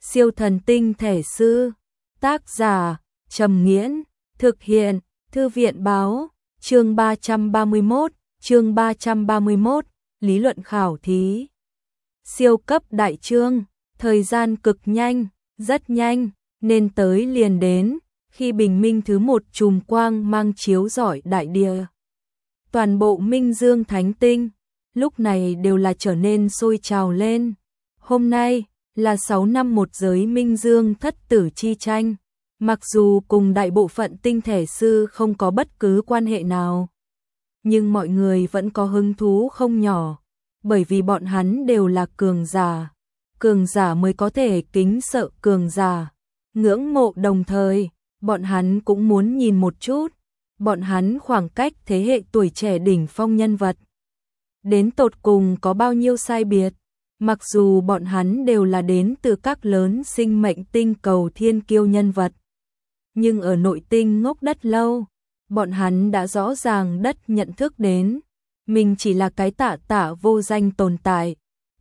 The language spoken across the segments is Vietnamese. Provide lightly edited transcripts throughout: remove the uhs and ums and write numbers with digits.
Siêu thần tinh thể sư. Tác giả Trầm Nghiễn. Thực hiện Thư viện Báo. Chương 331, lý luận khảo thí. Siêu cấp đại chương, thời gian cực nhanh, rất nhanh, nên tới liền đến, khi bình minh thứ một chùm quang mang chiếu rọi đại địa. Toàn bộ Minh Dương Thánh Tinh, lúc này đều là trở nên sôi trào lên. Hôm nay, là 6 năm một giới Minh Dương thất tử chi tranh. Mặc dù cùng đại bộ phận tinh thể sư không có bất cứ quan hệ nào, nhưng mọi người vẫn có hứng thú không nhỏ, bởi vì bọn hắn đều là cường giả mới có thể kính sợ cường giả, ngưỡng mộ đồng thời, bọn hắn cũng muốn nhìn một chút, bọn hắn khoảng cách thế hệ tuổi trẻ đỉnh phong nhân vật. Đến tột cùng có bao nhiêu sai biệt, mặc dù bọn hắn đều là đến từ các lớn sinh mệnh tinh cầu thiên kiêu nhân vật. Nhưng ở nội tinh ngốc đất lâu, bọn hắn đã rõ ràng đất nhận thức đến, mình chỉ là cái tạ vô danh tồn tại.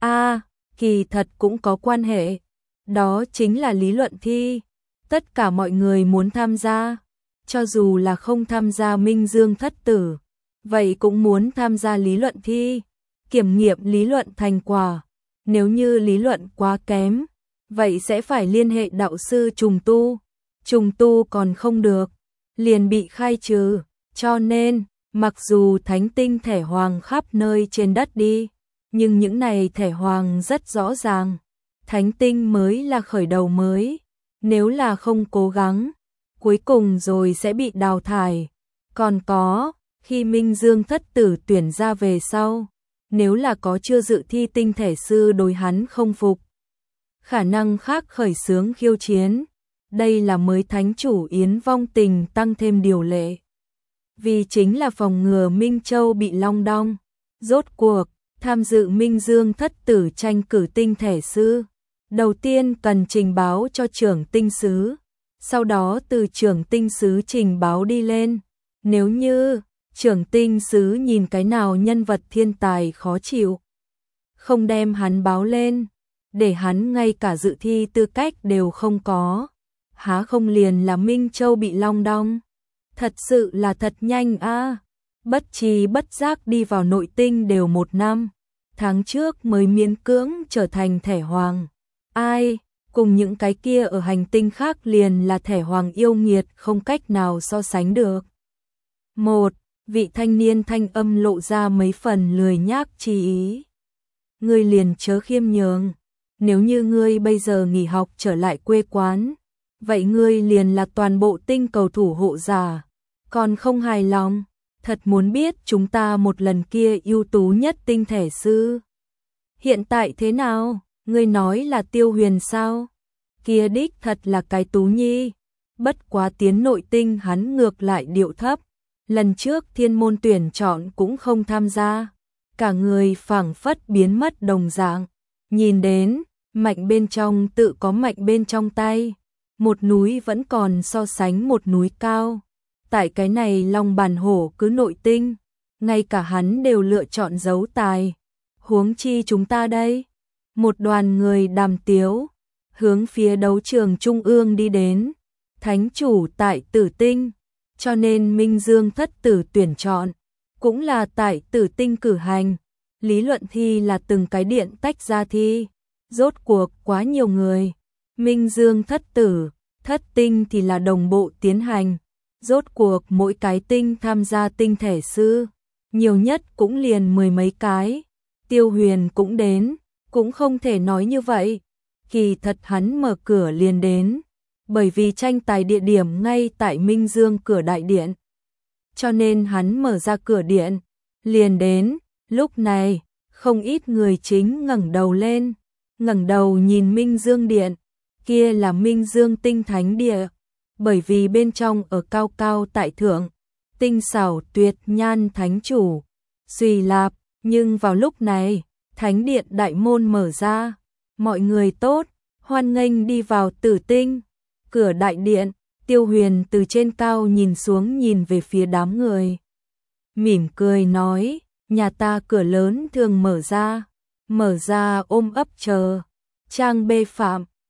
Kỳ thật cũng có quan hệ, đó chính là lý luận thi. Tất cả mọi người muốn tham gia, cho dù là không tham gia Minh Dương thất tử, vậy cũng muốn tham gia lý luận thi, kiểm nghiệm lý luận thành quả. Nếu như lý luận quá kém, vậy sẽ phải liên hệ đạo sư trùng tu còn không được, liền bị khai trừ. Cho nên, mặc dù thánh tinh thẻ hoàng khắp nơi trên đất đi, nhưng những này thẻ hoàng rất rõ ràng, thánh tinh mới là khởi đầu mới, nếu là không cố gắng, cuối cùng rồi sẽ bị đào thải. Còn có, khi Minh Dương thất tử tuyển ra về sau, nếu là có chưa dự thi tinh thể sư đối hắn không phục, khả năng khác khởi xướng khiêu chiến. Đây là mới thánh chủ Yến Vong Tình tăng thêm điều lệ, vì chính là phòng ngừa Minh Châu bị long đong. Rốt cuộc, tham dự Minh Dương thất tử tranh cử tinh thể sư, đầu tiên cần trình báo cho trưởng tinh sứ, sau đó từ trưởng tinh sứ trình báo đi lên. Nếu như trưởng tinh sứ nhìn cái nào nhân vật thiên tài khó chịu, không đem hắn báo lên, để hắn ngay cả dự thi tư cách đều không có, há không liền là Minh Châu bị long đong. Thật sự là thật nhanh a. Bất tri bất giác đi vào nội tinh đều 1 năm, tháng trước mới miễn cưỡng trở thành thẻ hoàng. Ai, cùng những cái kia ở hành tinh khác liền là thẻ hoàng yêu nghiệt không cách nào so sánh được. Một vị thanh niên thanh âm lộ ra mấy phần lười nhác chi ý. Ngươi liền chớ khiêm nhường, nếu như ngươi bây giờ nghỉ học trở lại quê quán, vậy ngươi liền là toàn bộ tinh cầu thủ hộ giả, còn không hài lòng, thật muốn biết chúng ta một lần kia ưu tú nhất tinh thể sư. Hiện tại thế nào, ngươi nói là Tiêu Huyền sao? Kia đích thật là cái tú nhi, bất quá tiến nội tinh hắn ngược lại điệu thấp, lần trước thiên môn tuyển chọn cũng không tham gia, cả người phảng phất biến mất đồng dạng, nhìn đến, mạnh bên trong tự có mạnh bên trong tay. Một núi vẫn còn so sánh một núi cao. Tại cái này long bàn hổ cứ nội tinh, ngay cả hắn đều lựa chọn giấu tài. Huống chi chúng ta đây. Một đoàn người đàm tiếu, hướng phía đấu trường trung ương đi đến. Thánh chủ tại Tử Tinh, cho nên Minh Dương thất tử tuyển chọn, cũng là tại Tử Tinh cử hành. Lý luận thi là từng cái điện tách ra thi. Rốt cuộc quá nhiều người. Minh Dương thất tử, thất tinh thì là đồng bộ tiến hành. Rốt cuộc mỗi cái tinh tham gia tinh thể sư, nhiều nhất cũng liền 10 mấy cái. Tiêu Huyền cũng đến, cũng không thể nói như vậy. Kỳ thật hắn mở cửa liền đến, bởi vì tranh tài địa điểm ngay tại Minh Dương cửa đại điện. Cho nên hắn mở ra cửa điện, liền đến. Lúc này, không ít người chính ngẩng đầu lên, ngẩng đầu nhìn Minh Dương điện. Kia là Minh Dương tinh thánh địa, bởi vì bên trong ở cao cao tại thượng, tinh xảo tuyệt nhan thánh chủ, Suy Lạp. Nhưng vào lúc này, thánh điện đại môn mở ra, mọi người tốt, hoan nghênh đi vào Tử Tinh. Cửa đại điện, Tiêu Huyền từ trên cao nhìn xuống nhìn về phía đám người, mỉm cười nói, nhà ta cửa lớn thường mở ra ôm ấp chờ. Trang bê phạm,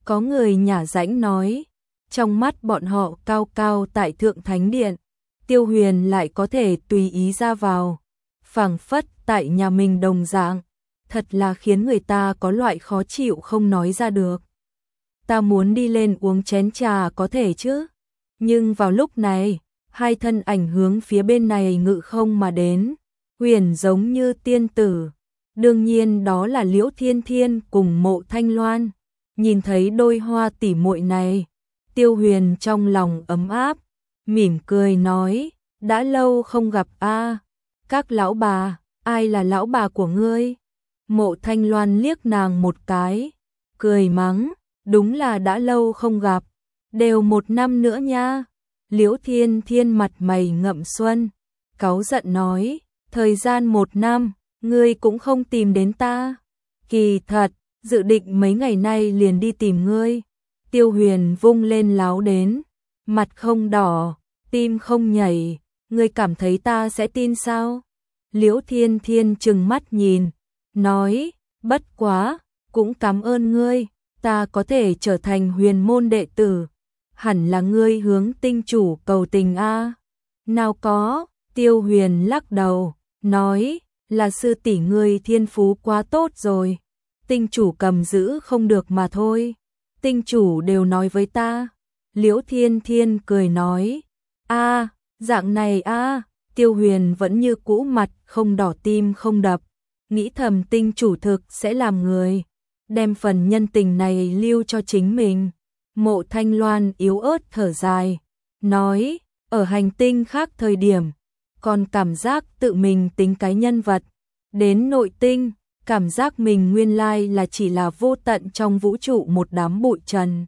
Có người nhả rãnh nói, trong mắt bọn họ cao cao tại thượng thánh điện, Tiêu Huyền lại có thể tùy ý ra vào, phảng phất tại nhà mình đồng dạng, thật là khiến người ta có loại khó chịu không nói ra được. Ta muốn đi lên uống chén trà có thể chứ? Nhưng vào lúc này, hai thân ảnh hướng phía bên này ngự không mà đến, huyền giống như tiên tử. Đương nhiên đó là Liễu Thiên Thiên cùng Mộ Thanh Loan. Nhìn thấy đôi hoa tỉ muội này, Tiêu Huyền trong lòng ấm áp, mỉm cười nói, đã lâu không gặp a, các lão bà, ai là lão bà của ngươi? Mộ Thanh Loan liếc nàng một cái, cười mắng, đúng là đã lâu không gặp, đều 1 năm nữa nha. Liễu Thiên Thiên mặt mày ngậm xuân, cáu giận nói, thời gian 1 năm, ngươi cũng không tìm đến ta. Kỳ thật, dự định mấy ngày nay liền đi tìm ngươi. Tiêu Huyền vung lên láo đến, mặt không đỏ, tim không nhảy, ngươi cảm thấy ta sẽ tin sao? Liễu Thiên Thiên trừng mắt nhìn, nói, bất quá, cũng cảm ơn ngươi, ta có thể trở thành huyền môn đệ tử. Hẳn là ngươi hướng tinh chủ cầu tình a. Nào có, Tiêu Huyền lắc đầu, nói, là sư tỷ ngươi thiên phú quá tốt rồi. Tinh chủ cầm giữ không được mà thôi. Tinh chủ đều nói với ta. Liễu Thiên Thiên cười nói, a, dạng này a. Tiêu Huyền vẫn như cũ mặt không đỏ tim không đập, nghĩ thầm tinh chủ thực sẽ làm người, đem phần nhân tình này lưu cho chính mình. Mộ Thanh Loan yếu ớt thở dài, nói, ở hành tinh khác thời điểm, còn cảm giác tự mình tính cái nhân vật, đến nội tinh, cảm giác mình nguyên lai là chỉ là vô tận trong vũ trụ một đám bụi trần.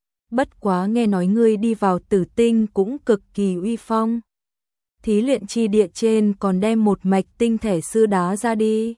Bất quá nghe nói ngươi đi vào tử tinh cũng cực kỳ uy phong. Thí luyện chi địa trên còn đem một mạch tinh thể sư đá ra đi.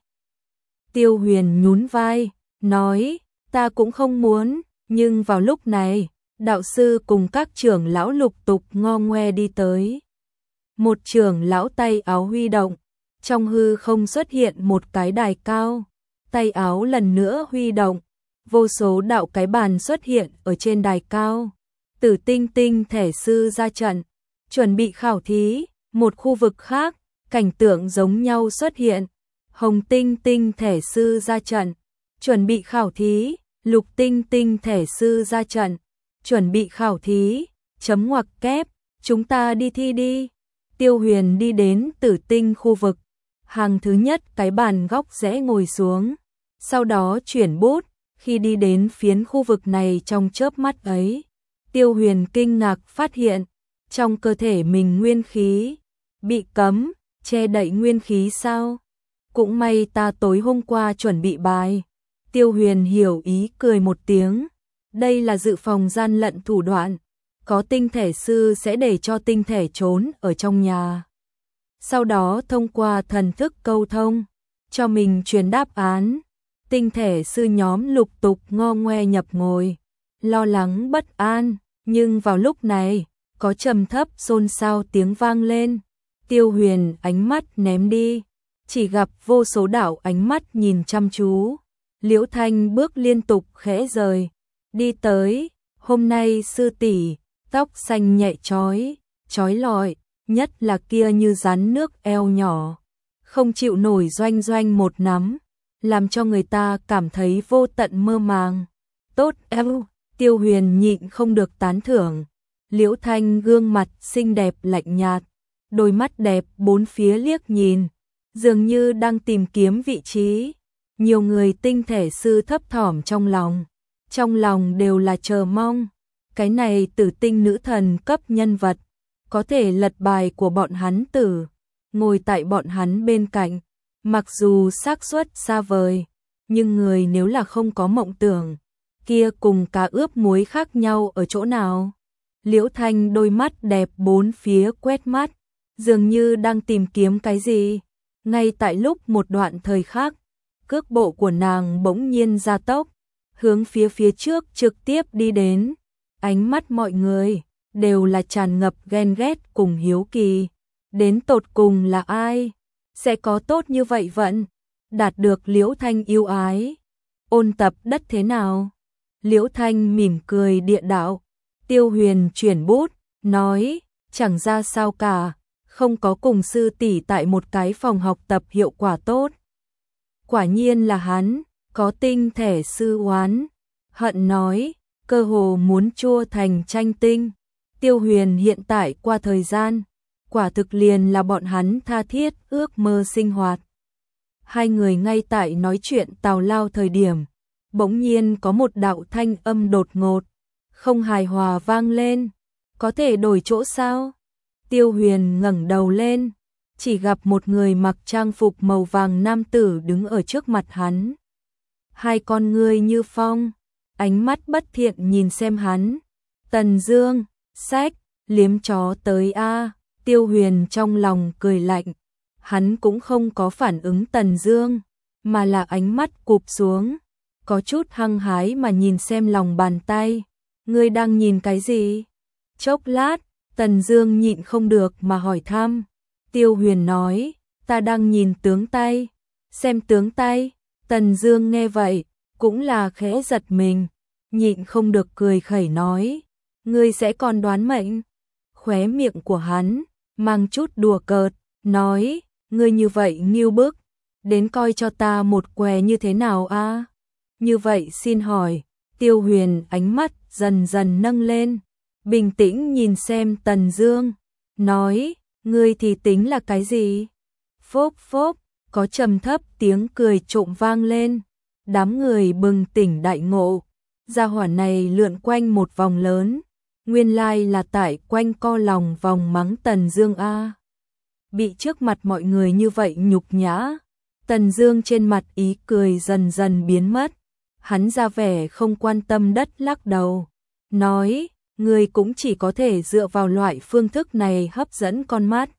Tiêu Huyền nhún vai, nói, ta cũng không muốn, nhưng vào lúc này, đạo sư cùng các trưởng lão lục tục ngo ngoe đi tới. Một trưởng lão tay áo huy động, trong hư không xuất hiện một cái đài cao, tay áo lần nữa huy động, vô số đạo cái bàn xuất hiện ở trên đài cao. Tử tinh tinh thể sư ra trận, chuẩn bị khảo thí. Một khu vực khác, cảnh tượng giống nhau xuất hiện. Hồng tinh tinh thể sư ra trận, chuẩn bị khảo thí. Lục tinh tinh thể sư ra trận, chuẩn bị khảo thí. Chấm ngoặc kép, chúng ta đi thi đi. Tiêu Huyền đi đến tử tinh khu vực, hàng thứ nhất cái bàn góc rẽ ngồi xuống, sau đó chuyển bút. Khi đi đến phiến khu vực này trong chớp mắt ấy, Tiêu Huyền kinh ngạc phát hiện, trong cơ thể mình nguyên khí bị cấm, che đậy nguyên khí sao? Cũng may ta tối hôm qua chuẩn bị bài. Tiêu Huyền hiểu ý cười một tiếng, đây là dự phòng gian lận thủ đoạn, có tinh thể sư sẽ để cho tinh thể trốn ở trong nhà. Sau đó thông qua thần thức câu thông, cho mình truyền đáp án. Tinh thể sư nhóm lục tục ngo ngoe nhập ngồi, lo lắng bất an, nhưng vào lúc này, có trầm thấp xôn xao tiếng vang lên. Tiêu Huyền ánh mắt ném đi, chỉ gặp vô số đạo ánh mắt nhìn chăm chú. Liễu Thanh bước liên tục khẽ rời, đi tới, hôm nay sư tỷ, tóc xanh nhẹ chói lọi, nhất là kia như rắn nước eo nhỏ, không chịu nổi doanh doanh một nắm, làm cho người ta cảm thấy vô tận mơ màng. Tốt eo, Tiêu Huyền nhịn không được tán thưởng. Liễu Thanh gương mặt xinh đẹp lạnh nhạt, đôi mắt đẹp bốn phía liếc nhìn, dường như đang tìm kiếm vị trí. Nhiều người tinh thể sư thấp thỏm trong lòng đều là chờ mong. Cái này tử tinh nữ thần cấp nhân vật, có thể lật bài của bọn hắn tử, ngồi tại bọn hắn bên cạnh. Mặc dù xác suất xa vời, nhưng người nếu là không có mộng tưởng, kia cùng cá ướp muối khác nhau ở chỗ nào? Liễu Thanh đôi mắt đẹp bốn phía quét mắt, dường như đang tìm kiếm cái gì. Ngay tại lúc một đoạn thời khắc, cước bộ của nàng bỗng nhiên gia tốc, hướng phía trước trực tiếp đi đến. Ánh mắt mọi người đều là tràn ngập ghen ghét cùng hiếu kỳ. Đến tột cùng là ai sẽ có tốt như vậy vận, đạt được Liễu Thanh yêu ái. Ôn Tập Đất thế nào? Liễu Thanh mỉm cười địa đạo. Tiêu Huyền chuyển bút, nói, chẳng ra sao cả, không có cùng sư tỷ tại một cái phòng học tập hiệu quả tốt. Quả nhiên là hắn, có tinh thể sư oán. Hận nói, cơ hồ muốn chua thành tranh tinh. Tiêu Huyền hiện tại qua thời gian, quả thực liền là bọn hắn tha thiết ước mơ sinh hoạt. Hai người ngay tại nói chuyện tào lao thời điểm, bỗng nhiên có một đạo thanh âm đột ngột, không hài hòa vang lên. Có thể đổi chỗ sao? Tiêu Huyền ngẩng đầu lên, chỉ gặp một người mặc trang phục màu vàng nam tử đứng ở trước mặt hắn. Hai con ngươi như phong, ánh mắt bất thiện nhìn xem hắn. Tần Dương, sách, liếm chó tới a. Tiêu Huyền trong lòng cười lạnh, hắn cũng không có phản ứng Tần Dương, mà là ánh mắt cụp xuống, có chút hăng hái mà nhìn xem lòng bàn tay. Ngươi đang nhìn cái gì? Chốc lát, Tần Dương nhịn không được mà hỏi thăm. Tiêu Huyền nói, ta đang nhìn tướng tay. Xem tướng tay. Tần Dương nghe vậy, cũng là khẽ giật mình, nhịn không được cười khẩy nói, ngươi sẽ còn đoán mệnh. Khóe miệng của hắn mang chút đùa cợt, nói, ngươi như vậy nghêu bức, đến coi cho ta một què như thế nào a? Như vậy xin hỏi. Tiêu Huyền ánh mắt dần dần nâng lên, bình tĩnh nhìn xem Tần Dương, nói, ngươi thì tính là cái gì? Phốc phốc, có trầm thấp tiếng cười trộm vang lên, đám người bừng tỉnh đại ngộ, gia hỏa này lượn quanh một vòng lớn, nguyên lai là tại quanh co lòng vòng mắng Tần Dương a. Bị trước mặt mọi người như vậy nhục nhã, Tần Dương trên mặt ý cười dần dần biến mất, hắn ra vẻ không quan tâm đất lắc đầu, nói, ngươi cũng chỉ có thể dựa vào loại phương thức này hấp dẫn con mắt.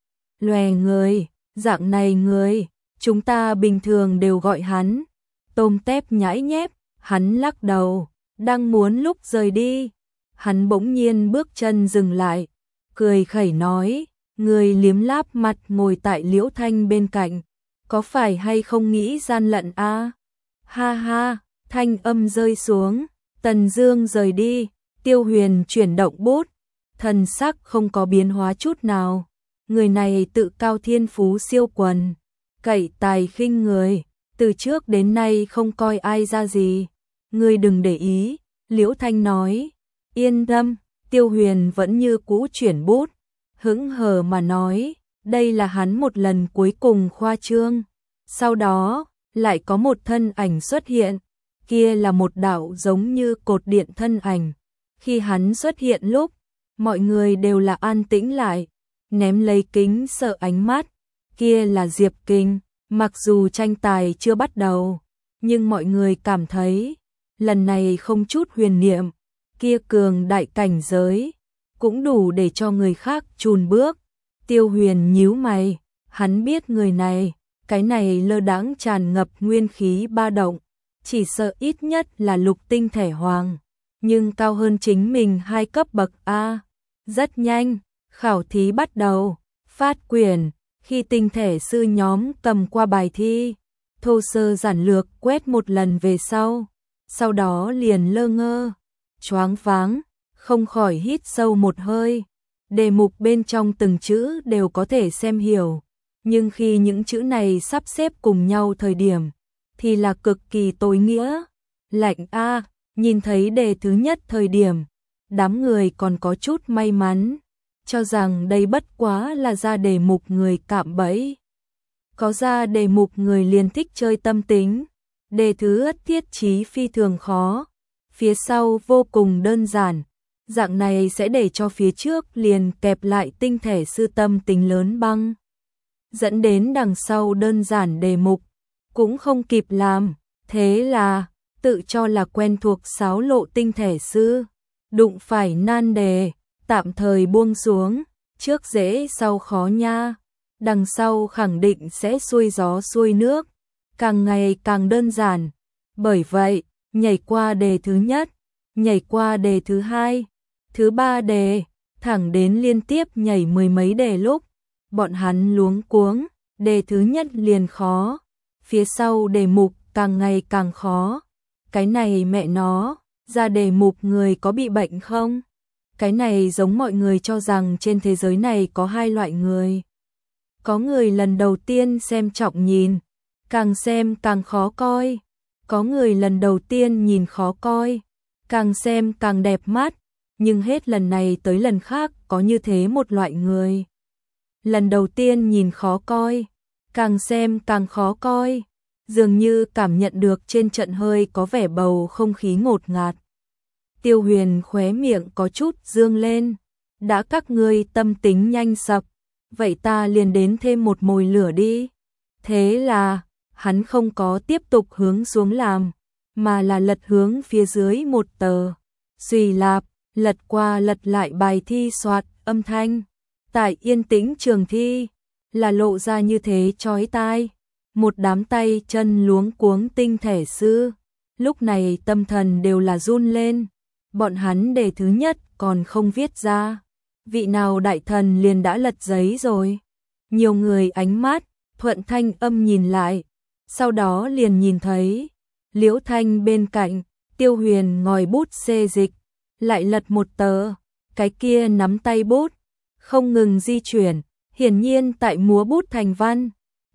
Lòe người, dạng này người, chúng ta bình thường đều gọi hắn tôm tép nhãi nhép. Hắn lắc đầu, đang muốn lúc rời đi, hắn bỗng nhiên bước chân dừng lại, cười khẩy nói, người liếm láp mặt ngồi tại Liễu Thanh bên cạnh, có phải hay không nghĩ gian lận a? Ha ha, thanh âm rơi xuống, Tần Dương rời đi. Tiêu Huyền chuyển động bút, thần sắc không có biến hóa chút nào. Người này tự cao thiên phú siêu quần, cậy tài khinh người, từ trước đến nay không coi ai ra gì. Ngươi đừng để ý, Liễu Thanh nói. Yên tâm, Tiêu Huyền vẫn như cũ chuyển bút, hững hờ mà nói, đây là hắn một lần cuối cùng khoa trương. Sau đó, lại có một thân ảnh xuất hiện, kia là một đạo giống như cột điện thân ảnh. Khi hắn xuất hiện lúc, mọi người đều là an tĩnh lại, ném lấy kính sợ ánh mắt. Kia là Diệp Kình, mặc dù tranh tài chưa bắt đầu, nhưng mọi người cảm thấy, lần này không chút huyền niệm, kia cường đại cảnh giới, cũng đủ để cho người khác chùn bước. Tiêu Huyền nhíu mày, hắn biết người này, cái này lơ đãng tràn ngập nguyên khí ba động, chỉ sợ ít nhất là lục tinh thể hoàng, nhưng cao hơn chính mình 2 cấp bậc A. Rất nhanh, khảo thí bắt đầu, phát quyển, khi tinh thể sư nhóm cầm qua bài thi, thô sơ giản lược quét một lần về sau đó liền lơ ngơ, choáng váng, không khỏi hít sâu một hơi. Đề mục bên trong từng chữ đều có thể xem hiểu, nhưng khi những chữ này sắp xếp cùng nhau thời điểm, thì là cực kỳ tối nghĩa. Lạnh a, nhìn thấy đề thứ nhất thời điểm, đám người còn có chút may mắn, cho rằng đây bất quá là ra đề mục người cạm bẫy. Có ra đề mục người liền thích chơi tâm tính. Đề thứ thiết chí phi thường khó, phía sau vô cùng đơn giản, dạng này sẽ để cho phía trước liền kẹp lại tinh thể sư tâm tính lớn băng, dẫn đến đằng sau đơn giản đề mục cũng không kịp làm. Thế là tự cho là quen thuộc sáo lộ tinh thể sư, đụng phải nan đề, tạm thời buông xuống, trước dễ sau khó nha, đằng sau khẳng định sẽ xuôi gió xuôi nước, càng ngày càng đơn giản. Bởi vậy, nhảy qua đề thứ nhất, nhảy qua đề thứ hai, thứ ba đề, thẳng đến liên tiếp nhảy mười mấy đề lúc, bọn hắn luống cuống, đề thứ nhất liền khó, phía sau đề mục càng ngày càng khó. Cái này mẹ nó, ra đề mục người có bị bệnh không? Cái này giống mọi người cho rằng trên thế giới này có hai loại người. Có người lần đầu tiên xem trọng nhìn, càng xem càng khó coi. Có người lần đầu tiên nhìn khó coi, càng xem càng đẹp mắt. Nhưng hết lần này tới lần khác có như thế một loại người. Lần đầu tiên nhìn khó coi, càng xem càng khó coi. Dường như cảm nhận được trên trận hơi có vẻ bầu không khí ngột ngạt. Tiêu Huyền khóe miệng có chút dương lên. Đã các ngươi tâm tính nhanh sập, vậy ta liền đến thêm một mồi lửa đi. Thế là, hắn không có tiếp tục hướng xuống làm, mà là lật hướng phía dưới một tờ. Xùy lạp, lật qua lật lại bài thi soạt âm thanh. Tại yên tĩnh trường thi, là lộ ra như thế chói tai. Một đám tay chân luống cuống tinh thể sư. Lúc này tâm thần đều là run lên. Bọn hắn đề thứ nhất còn không viết ra. Vị nào đại thần liền đã lật giấy rồi. Nhiều người ánh mắt, thuận thanh âm nhìn lại. Sau đó liền nhìn thấy Liễu Thanh bên cạnh, Tiêu Huyền ngòi bút xê dịch, lại lật một tờ. Cái kia nắm tay bút, không ngừng di chuyển, hiển nhiên tại múa bút thành văn.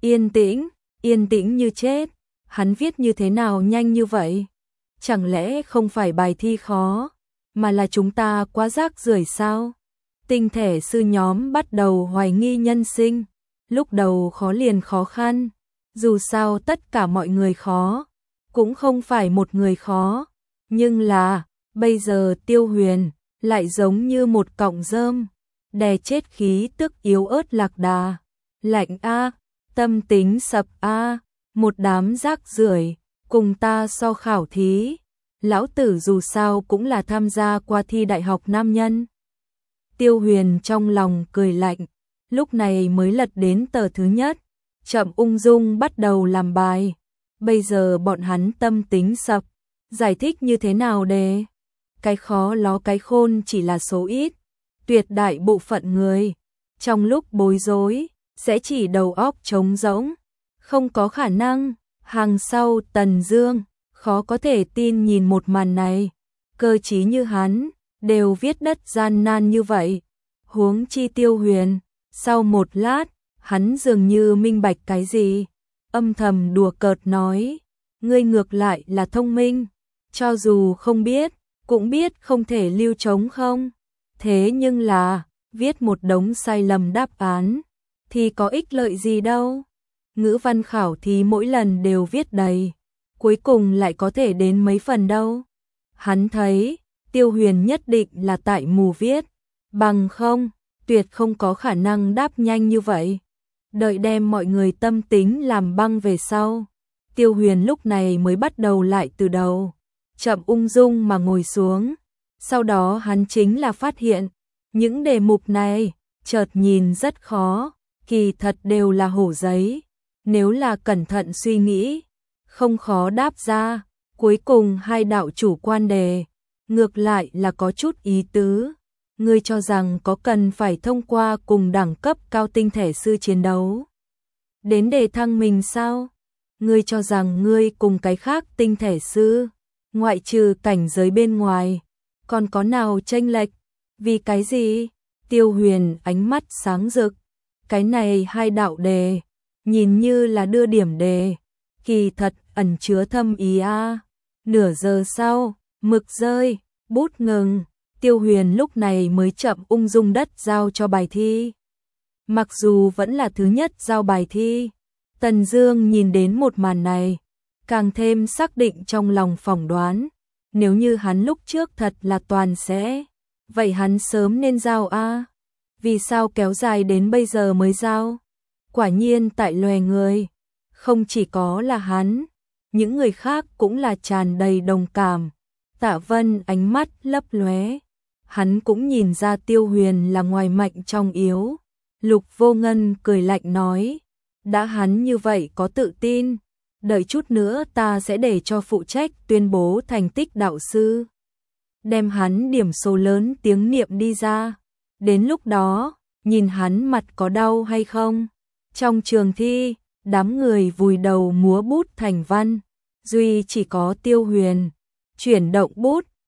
Yên tĩnh như chết. Hắn viết như thế nào nhanh như vậy? Chẳng lẽ không phải bài thi khó, mà là chúng ta quá rác rưởi sao? Tinh thể sư nhóm bắt đầu hoài nghi nhân sinh. Lúc đầu khó liền khó khăn, dù sao tất cả mọi người khó, cũng không phải một người khó. Nhưng là, bây giờ Tiêu Huyền lại giống như một cọng rơm, đè chết khí tức yếu ớt lạc đà. Lạnh a, tâm tính sập a, một đám rác rưởi, cùng ta so khảo thí. Lão tử dù sao cũng là tham gia qua thi đại học nam nhân. Tiêu Huyền trong lòng cười lạnh, lúc này mới lật đến tờ thứ nhất, chậm ung dung bắt đầu làm bài. Bây giờ bọn hắn tâm tính sập, giải thích như thế nào đề? Cái khó ló cái khôn chỉ là số ít, tuyệt đại bộ phận người, trong lúc bối rối, sẽ chỉ đầu óc trống rỗng, không có khả năng. Hàng sau Tần Dương, khó có thể tin nhìn một màn này, cơ trí như hắn, đều viết đất gian nan như vậy. Huống chi Tiêu Huyền, sau một lát, hắn dường như minh bạch cái gì, âm thầm đùa cợt nói, ngươi ngược lại là thông minh, cho dù không biết, cũng biết không thể lưu trống không. Thế nhưng là, viết một đống sai lầm đáp án, thì có ích lợi gì đâu. Ngữ văn khảo thì mỗi lần đều viết đầy, cuối cùng lại có thể đến mấy phần đâu. Hắn thấy, Tiêu Huyền nhất định là tại mù viết, bằng không, tuyệt không có khả năng đáp nhanh như vậy. Đợi đem mọi người tâm tính làm băng về sau, Tiêu Huyền lúc này mới bắt đầu lại từ đầu, chậm ung dung mà ngồi xuống. Sau đó hắn chính là phát hiện, những đề mục này, chợt nhìn rất khó, kỳ thật đều là hổ giấy. Nếu là cẩn thận suy nghĩ, không khó đáp ra. Cuối cùng hai đạo chủ quan đề, ngược lại là có chút ý tứ. Ngươi cho rằng có cần phải thông qua cùng đẳng cấp cao tinh thể sư chiến đấu đến để thăng mình sao? Ngươi cho rằng ngươi cùng cái khác tinh thể sư, ngoại trừ cảnh giới bên ngoài, còn có nào chênh lệch? Vì cái gì? Tiêu Huyền ánh mắt sáng rực. Cái này hai đạo đề, nhìn như là đưa điểm đề, kỳ thật ẩn chứa thâm ý a. Nửa giờ sau, mực rơi, bút ngừng, Tiêu Huyền lúc này mới chậm ung dung đất giao cho bài thi. Mặc dù vẫn là thứ nhất giao bài thi, Tần Dương nhìn đến một màn này, càng thêm xác định trong lòng phỏng đoán, nếu như hắn lúc trước thật là toàn sẽ, vậy hắn sớm nên giao a. Vì sao kéo dài đến bây giờ mới giao? Quả nhiên tại loè người, không chỉ có là hắn, những người khác cũng là tràn đầy đồng cảm. Tạ Vân ánh mắt lấp lóe, hắn cũng nhìn ra Tiêu Huyền là ngoài mạnh trong yếu. Lục Vô Ngân cười lạnh nói, đã hắn như vậy có tự tin, đợi chút nữa ta sẽ để cho phụ trách tuyên bố thành tích đạo sư, đem hắn điểm số lớn tiếng niệm đi ra. Đến lúc đó, nhìn hắn mặt có đau hay không. Trong trường thi, đám người vùi đầu múa bút thành văn, duy chỉ có Tiêu Huyền chuyển động bút,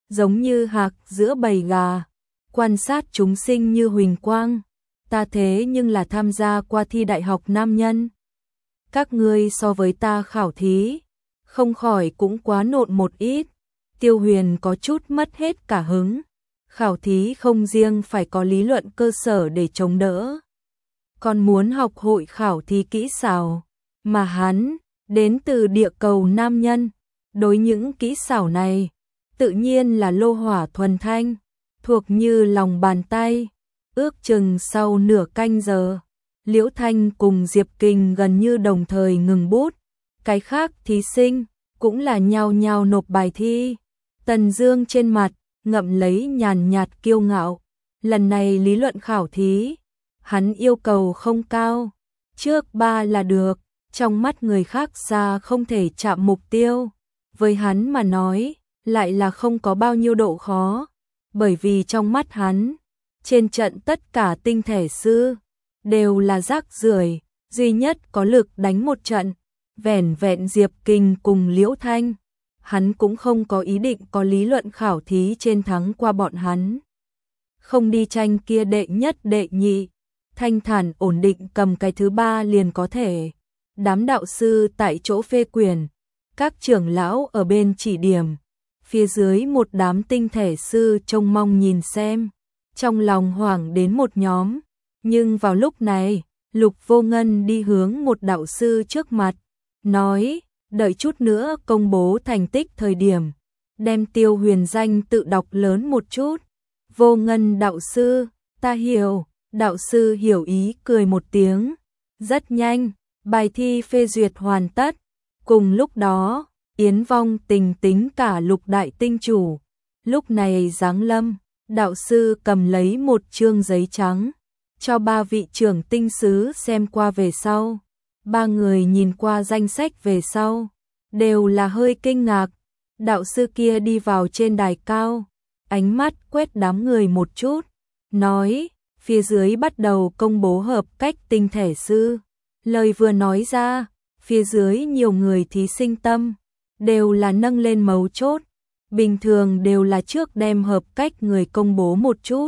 giống như hạc giữa bầy gà, quan sát chúng sinh như huỳnh quang. Ta thế nhưng là tham gia qua thi đại học nam nhân. Các ngươi so với ta khảo thí, không khỏi cũng quá nộn một ít. Tiêu Huyền có chút mất hết cả hứng. Khảo thí không riêng phải có lý luận cơ sở để chống đỡ, còn muốn học hội khảo thí kỹ xảo, mà hắn đến từ địa cầu nam nhân, đối những kỹ xảo này tự nhiên là lô hỏa thuần thanh, thuộc như lòng bàn tay. Ước chừng sau nửa canh giờ, Liễu Thanh cùng Diệp Kình gần như đồng thời ngừng bút, cái khác thí sinh cũng là nhao nhao nộp bài thi. Tần Dương trên mặt ngậm lấy nhàn nhạt kiêu ngạo, lần này lý luận khảo thí, hắn yêu cầu không cao, trước 3 là được, trong mắt người khác xa không thể chạm mục tiêu, với hắn mà nói, lại là không có bao nhiêu độ khó, bởi vì trong mắt hắn, trên trận tất cả tinh thể sư đều là rác rưởi, duy nhất có lực đánh một trận, vẻn vẹn Diệp Kình cùng Liễu Thanh. Hắn cũng không có ý định có lý luận khảo thí trên thắng qua bọn hắn. Không đi tranh kia đệ nhất đệ nhị, thanh thản ổn định cầm cái thứ 3 liền có thể. Đám đạo sư tại chỗ phê quyền, các trưởng lão ở bên chỉ điểm, phía dưới một đám tinh thể sư trông mong nhìn xem, trong lòng hoảng đến một nhóm. Nhưng vào lúc này, Lục Vô Ngân đi hướng một đạo sư trước mặt, nói: đợi chút nữa công bố thành tích thời điểm, đem Tiêu Huyền danh tự đọc lớn một chút. Vô Ngân đạo sư, ta hiểu. Đạo sư hiểu ý cười một tiếng. Rất nhanh, bài thi phê duyệt hoàn tất. Cùng lúc đó, Yến Vong Tình tính cả Lục đại tinh chủ. Lúc này giáng lâm, đạo sư cầm lấy một chương giấy trắng, cho 3 vị trưởng tinh sứ xem qua về sau. 3 người nhìn qua danh sách về sau, đều là hơi kinh ngạc. Đạo sư kia đi vào trên đài cao, ánh mắt quét đám người một chút, nói: phía dưới bắt đầu công bố hợp cách tinh thể sư. Lời vừa nói ra, phía dưới nhiều người thí sinh tâm đều là nâng lên mấu chốt, bình thường đều là trước đem hợp cách người công bố một chút.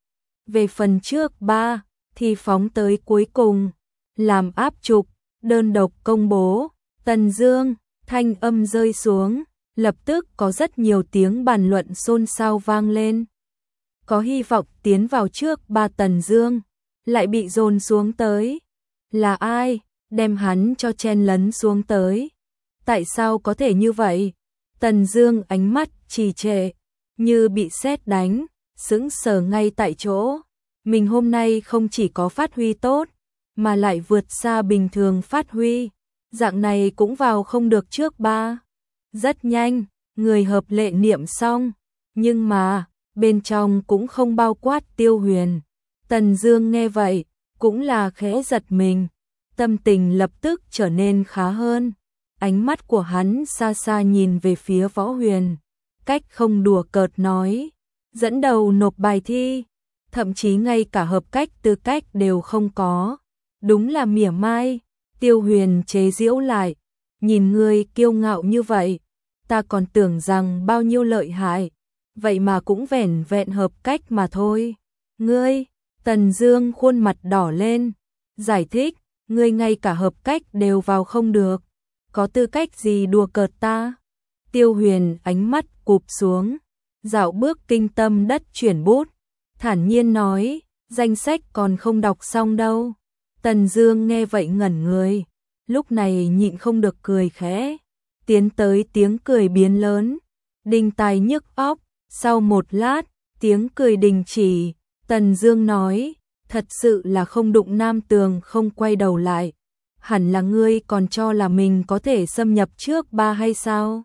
Về phần trước 3 thì phóng tới cuối cùng, làm áp trục, đơn độc công bố. Tần Dương, thanh âm rơi xuống, lập tức có rất nhiều tiếng bàn luận xôn xao vang lên. Có hy vọng tiến vào trước 3 Tần Dương, lại bị dồn xuống tới. Là ai đem hắn cho chen lấn xuống tới? Tại sao có thể như vậy? Tần Dương ánh mắt trì trệ, như bị sét đánh, sững sờ ngay tại chỗ. Mình hôm nay không chỉ có phát huy tốt, mà lại vượt xa bình thường phát huy, dạng này cũng vào không được trước 3. Rất nhanh, người hợp lệ niệm xong, nhưng mà bên trong cũng không bao quát Tiêu Huyền. Tần Dương nghe vậy, cũng là khẽ giật mình, tâm tình lập tức trở nên khá hơn. Ánh mắt của hắn xa xa nhìn về phía Võ Huyền, cách không đùa cợt nói: dẫn đầu nộp bài thi, thậm chí ngay cả hợp cách tư cách đều không có, đúng là mỉa mai. Tiêu Huyền chế giễu lại: nhìn ngươi kiêu ngạo như vậy, ta còn tưởng rằng bao nhiêu lợi hại, vậy mà cũng vẻn vẹn hợp cách mà thôi. Ngươi, Tần Dương khuôn mặt đỏ lên, giải thích: ngươi ngay cả hợp cách đều vào không được, có tư cách gì đùa cợt ta? Tiêu Huyền ánh mắt cụp xuống, dạo bước kinh tâm đất chuyển bút, thản nhiên nói: danh sách còn không đọc xong đâu. Tần Dương nghe vậy ngẩn người, lúc này nhịn không được cười khẽ, tiến tới tiếng cười biến lớn, đinh tai nhức óc. Sau một lát, tiếng cười đình chỉ, Tần Dương nói: thật sự là không đụng nam tường không quay đầu lại, hẳn là ngươi còn cho là mình có thể xâm nhập trước 3 hay sao?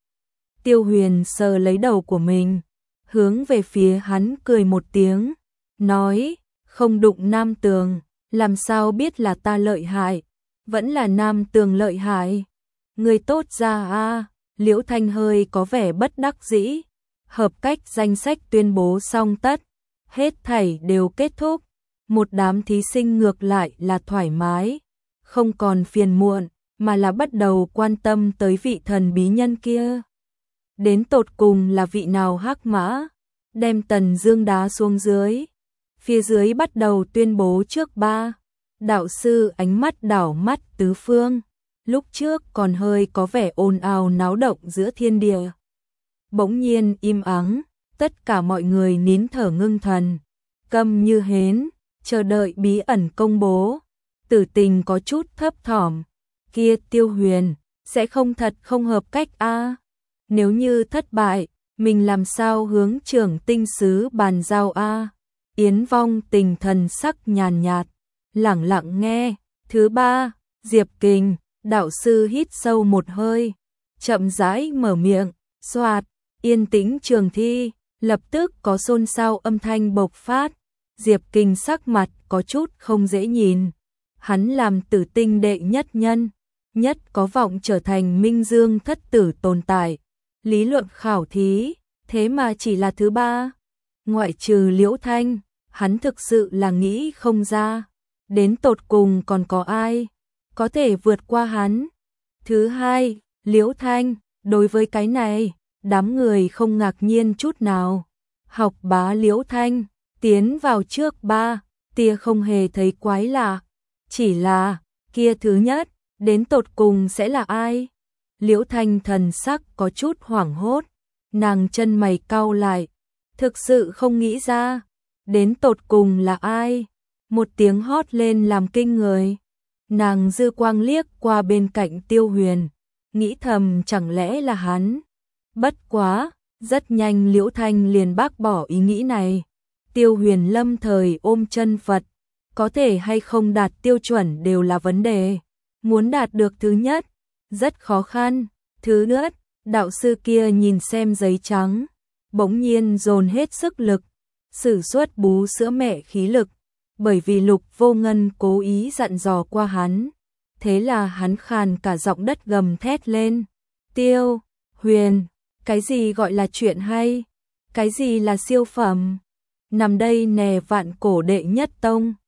Tiêu Huyền sờ lấy đầu của mình, hướng về phía hắn cười một tiếng, nói: không đụng nam tường, làm sao biết là ta lợi hại, vẫn là nam tường lợi hại. Người tốt ra a. Liễu Thanh hơi có vẻ bất đắc dĩ. Hợp cách danh sách tuyên bố xong tất, hết thảy đều kết thúc, một đám thí sinh ngược lại là thoải mái, không còn phiền muộn, mà là bắt đầu quan tâm tới vị thần bí nhân kia. đến tột cùng là vị nào hắc mã, đem Tần Dương đá xuống dưới. Phía dưới bắt đầu tuyên bố trước ba. Đạo sư ánh mắt đảo mắt tứ phương, lúc trước còn hơi có vẻ ồn ào náo động giữa thiên địa. Bỗng nhiên im ắng, tất cả mọi người nín thở ngưng thần, câm như hến, chờ đợi bí ẩn công bố. Tử Tình có chút thấp thỏm, kia Tiêu Huyền, sẽ không thật không hợp cách a? Nếu như thất bại, mình làm sao hướng Trưởng Tinh sứ bàn giao a? Yến Vong Tình thần sắc nhàn nhạt, lẳng lặng nghe. Thứ ba, Diệp Kình, đạo sư hít sâu một hơi, chậm rãi mở miệng, xoạt, yên tĩnh trường thi, lập tức có xôn xao âm thanh bộc phát. Diệp Kình sắc mặt có chút không dễ nhìn, hắn làm Tử Tinh đệ nhất nhân, nhất có vọng trở thành Minh Dương thất tử tồn tại. Lý luận khảo thí, thế mà chỉ là thứ ba. Ngoại trừ Liễu Thanh, hắn thực sự là nghĩ không ra, đến tột cùng còn có ai có thể vượt qua hắn. Thứ hai, Liễu Thanh, đối với cái này, đám người không ngạc nhiên chút nào. Học bá Liễu Thanh, tiến vào trước ba, tia không hề thấy quái lạ, chỉ là, kia thứ nhất, đến tột cùng sẽ là ai? Liễu Thanh thần sắc có chút hoảng hốt, nàng chân mày cau lại, thực sự không nghĩ ra, đến tột cùng là ai? Một tiếng hót lên làm kinh người. Nàng dư quang liếc qua bên cạnh Tiêu Huyền, nghĩ thầm chẳng lẽ là hắn. Bất quá, rất nhanh Liễu Thanh liền bác bỏ ý nghĩ này. Tiêu Huyền lâm thời ôm chân Phật, có thể hay không đạt tiêu chuẩn đều là vấn đề. Muốn đạt được thứ nhất, rất khó khăn. Thứ nữa, đạo sư kia nhìn xem giấy trắng, bỗng nhiên dồn hết sức lực, sử xuất bú sữa mẹ khí lực, bởi vì Lục Vô Ngân cố ý dặn dò qua hắn. Thế là hắn khàn cả giọng đất gầm thét lên. Tiêu Huyền, cái gì gọi là chuyện hay? Cái gì là siêu phẩm? Nằm đây nè vạn cổ đệ nhất tông.